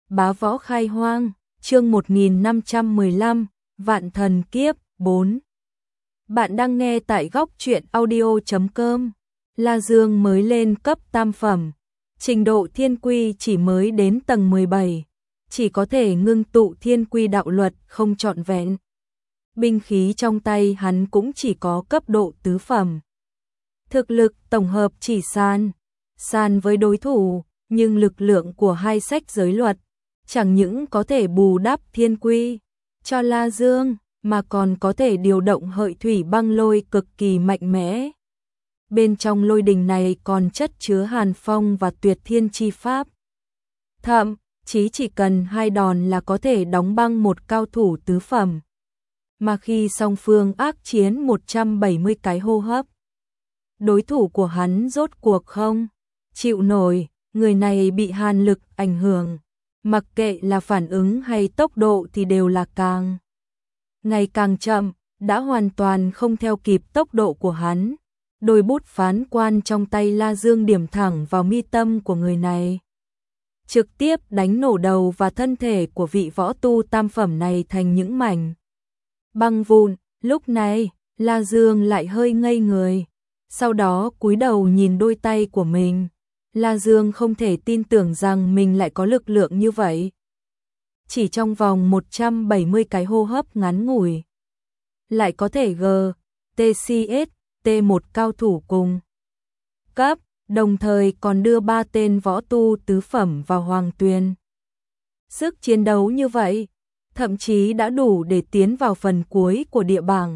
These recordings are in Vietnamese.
Bá võ khai hoang, chương 1515, Vạn thần kiếp 4. Bạn đang nghe tại góc truyện audio.com. La Dương mới lên cấp tam phẩm, trình độ thiên quy chỉ mới đến tầng 17, chỉ có thể ngưng tụ thiên quy đạo luật không trọn vẹn. Binh khí trong tay hắn cũng chỉ có cấp độ tứ phẩm. Thực lực tổng hợp chỉ san với đối thủ, nhưng lực lượng của hai sách giới luật chẳng những có thể bù đắp thiên quy cho La Dương, mà còn có thể điều động hợi thủy băng lôi cực kỳ mạnh mẽ. Bên trong lôi đình này còn chất chứa hàn phong và tuyệt thiên chi pháp. Thậm chí chỉ cần 2 đòn là có thể đóng băng một cao thủ tứ phẩm. Mà khi song phương ác chiến 170 cái hô hấp, đối thủ của hắn rốt cuộc không chịu nổi, người này bị hàn lực ảnh hưởng, mặc kệ là phản ứng hay tốc độ thì đều là ngày càng chậm, đã hoàn toàn không theo kịp tốc độ của hắn. Đôi bút phán quan trong tay La Dương điểm thẳng vào mi tâm của người này, trực tiếp đánh nổ đầu và thân thể của vị võ tu tam phẩm này thành những mảnh băng vụn. Lúc này, La Dương lại hơi ngây người, sau đó cúi đầu nhìn đôi tay của mình. La Dương không thể tin tưởng rằng mình lại có lực lượng như vậy. Chỉ trong vòng 170 cái hô hấp ngắn ngủi, lại có thể GTCS T1 cao thủ cùng cấp, đồng thời còn đưa 3 tên võ tu tứ phẩm vào hoàng tuyền. Sức chiến đấu như vậy, thậm chí đã đủ để tiến vào phần cuối của địa bảng.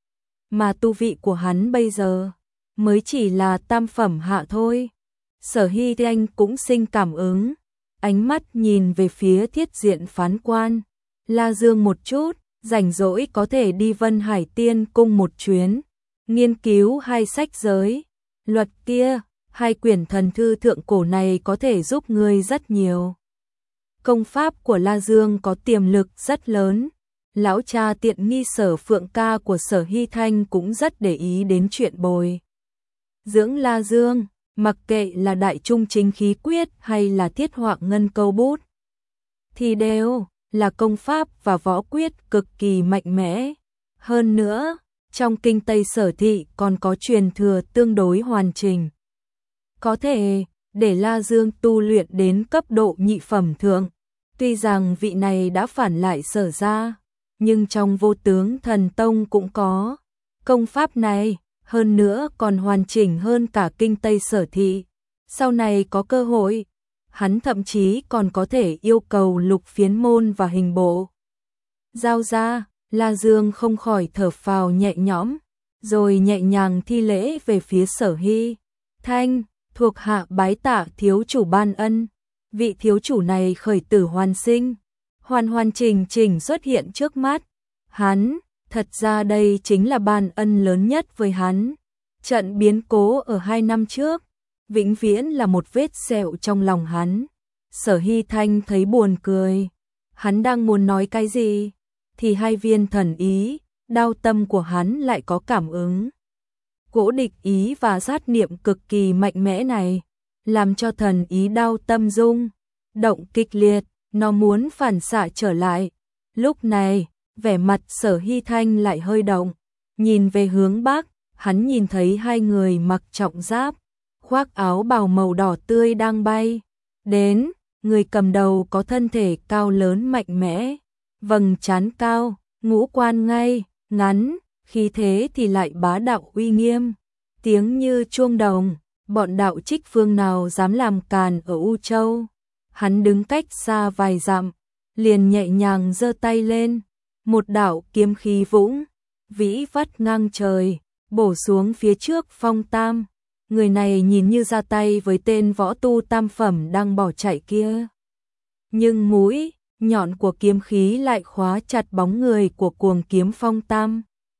Mà tu vị của hắn bây giờ mới chỉ là tam phẩm hạ thôi. Sở Hy Anh cũng sinh cảm ứng, ánh mắt nhìn về phía thiết diện phán quan. La Dương một chút, rảnh rỗi có thể đi Vân Hải Tiên Cung một chuyến, nghiên cứu 2 sách giới luật kia, 2 quyển thần thư thượng cổ này có thể giúp ngươi rất nhiều. Công pháp của La Dương có tiềm lực rất lớn. Lão cha tiện nghi Sở Phượng Ca của Sở Hy Thanh cũng rất để ý đến chuyện bồi dưỡng La Dương, mặc kệ là đại trung chính khí quyết hay là thiết họa ngân câu bút, thì đều là công pháp và võ quyết cực kỳ mạnh mẽ. Hơn nữa, trong kinh Tây Sở Thị còn có truyền thừa tương đối hoàn chỉnh, có thể để La Dương tu luyện đến cấp độ nhị phẩm thượng. Tuy rằng vị này đã phản lại Sở gia, nhưng trong Vô Tướng Thần Tông cũng có công pháp này, hơn nữa còn hoàn chỉnh hơn cả kinh Tây Sở Thị. Sau này có cơ hội, hắn thậm chí còn có thể yêu cầu Lục Phiến Môn và Hình Bộ giao ra. La Dương không khỏi thở phào nhẹ nhõm, rồi nhẹ nhàng thi lễ về phía Sở Hy Thanh, thuộc hạ bái tạ thiếu chủ ban ân. Vị thiếu chủ này khởi tử hoàn sinh, hoàn chỉnh xuất hiện trước mắt hắn. Thật ra đây chính là ban ân lớn nhất với hắn. Trận biến cố ở 2 năm trước, vĩnh viễn là một vết sẹo trong lòng hắn. Sở Hy Thanh thấy buồn cười, hắn đang muốn nói cái gì, thì 2 viên thần ý, đao tâm của hắn lại có cảm ứng. Cỗ địch ý và sát niệm cực kỳ mạnh mẽ này, làm cho thần ý đao tâm rung động kịch liệt, nó muốn phản xạ trở lại. Lúc này, vẻ mặt Sở Hy Thanh lại hơi động, nhìn về hướng bắc, hắn nhìn thấy 2 người mặc trọng giáp, khoác áo bào màu đỏ tươi đang bay đến. Người cầm đầu có thân thể cao lớn mạnh mẽ, vầng trán cao, ngũ quan ngay ngắn, khí thế thì lại bá đạo uy nghiêm, tiếng như chuông đồng. Bọn đạo trích phương nào dám làm càn ở U Châu. Hắn đứng cách xa vài dặm, liền nhẹ nhàng giơ tay lên, một đạo kiếm khí vũng vĩ vắt ngang trời, bổ xuống phía trước Phong Tam. Người này nhìn như ra tay với tên võ tu tam phẩm đang bỏ chạy kia, nhưng mũi nhọn của kiếm khí lại khóa chặt bóng người của cuồng kiếm Phong Tam.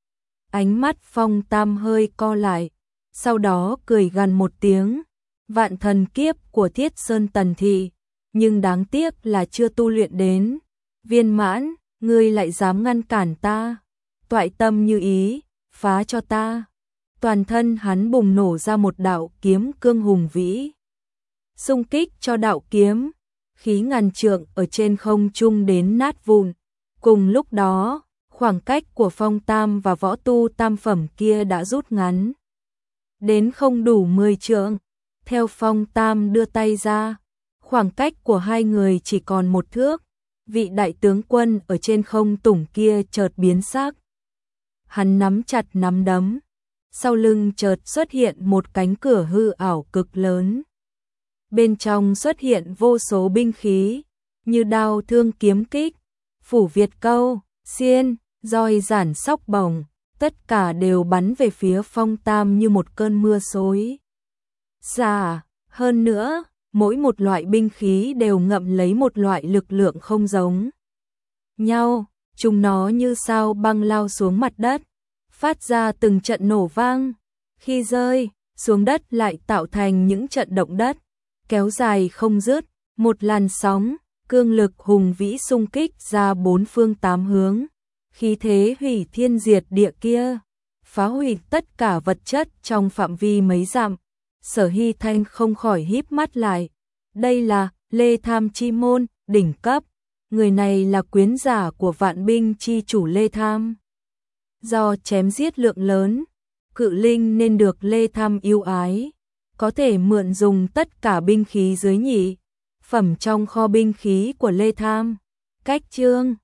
Ánh mắt Phong Tam hơi co lại, sau đó cười gằn một tiếng. Vạn thần kiếp của Thiết Sơn Tần Thị, nhưng đáng tiếc là chưa tu luyện đến viên mãn. Ngươi lại dám ngăn cản ta, toại tâm như ý, phá cho ta. Toàn thân hắn bùng nổ ra một đạo kiếm cương hùng vĩ, xung kích cho đạo kiếm khí ngàn trượng ở trên không trung đến nát vụn. Cùng lúc đó, khoảng cách của Phong Tam và võ tu tam phẩm kia đã rút ngắn đến không đủ 10 trượng. Theo Phong Tam đưa tay ra, khoảng cách của hai người chỉ còn 1 thước. Vị đại tướng quân ở trên không tủng kia chợt biến sắc. Hắn nắm chặt nắm đấm, sau lưng chợt xuất hiện một cánh cửa hư ảo cực lớn. Bên trong xuất hiện vô số binh khí, như đao thương kiếm kích, phủ Việt câu, xiên, roi giản sóc bổng, tất cả đều bắn về phía Phong Tam như một cơn mưa xối xả. Hơn nữa, mỗi một loại binh khí đều ngậm lấy một loại lực lượng không giống nhau, chúng nó như sao băng lao xuống mặt đất, phát ra từng trận nổ vang, khi rơi xuống đất lại tạo thành những trận động đất, kéo dài không dứt, một làn sóng, cương lực hùng vĩ xung kích ra 4 phương 8 hướng, khí thế hủy thiên diệt địa kia, phá hủy tất cả vật chất trong phạm vi mấy dặm. Sở Hy Thanh không khỏi híp mắt lại, đây là Lê Tham chi môn, đỉnh cấp, người này là quyến giả của vạn binh chi chủ Lê Tham. Do chém giết lượng lớn, cự linh nên được Lê Tham yêu ái, có thể mượn dùng tất cả binh khí dưới nhị phẩm trong kho binh khí của Lê Tham. Cách chương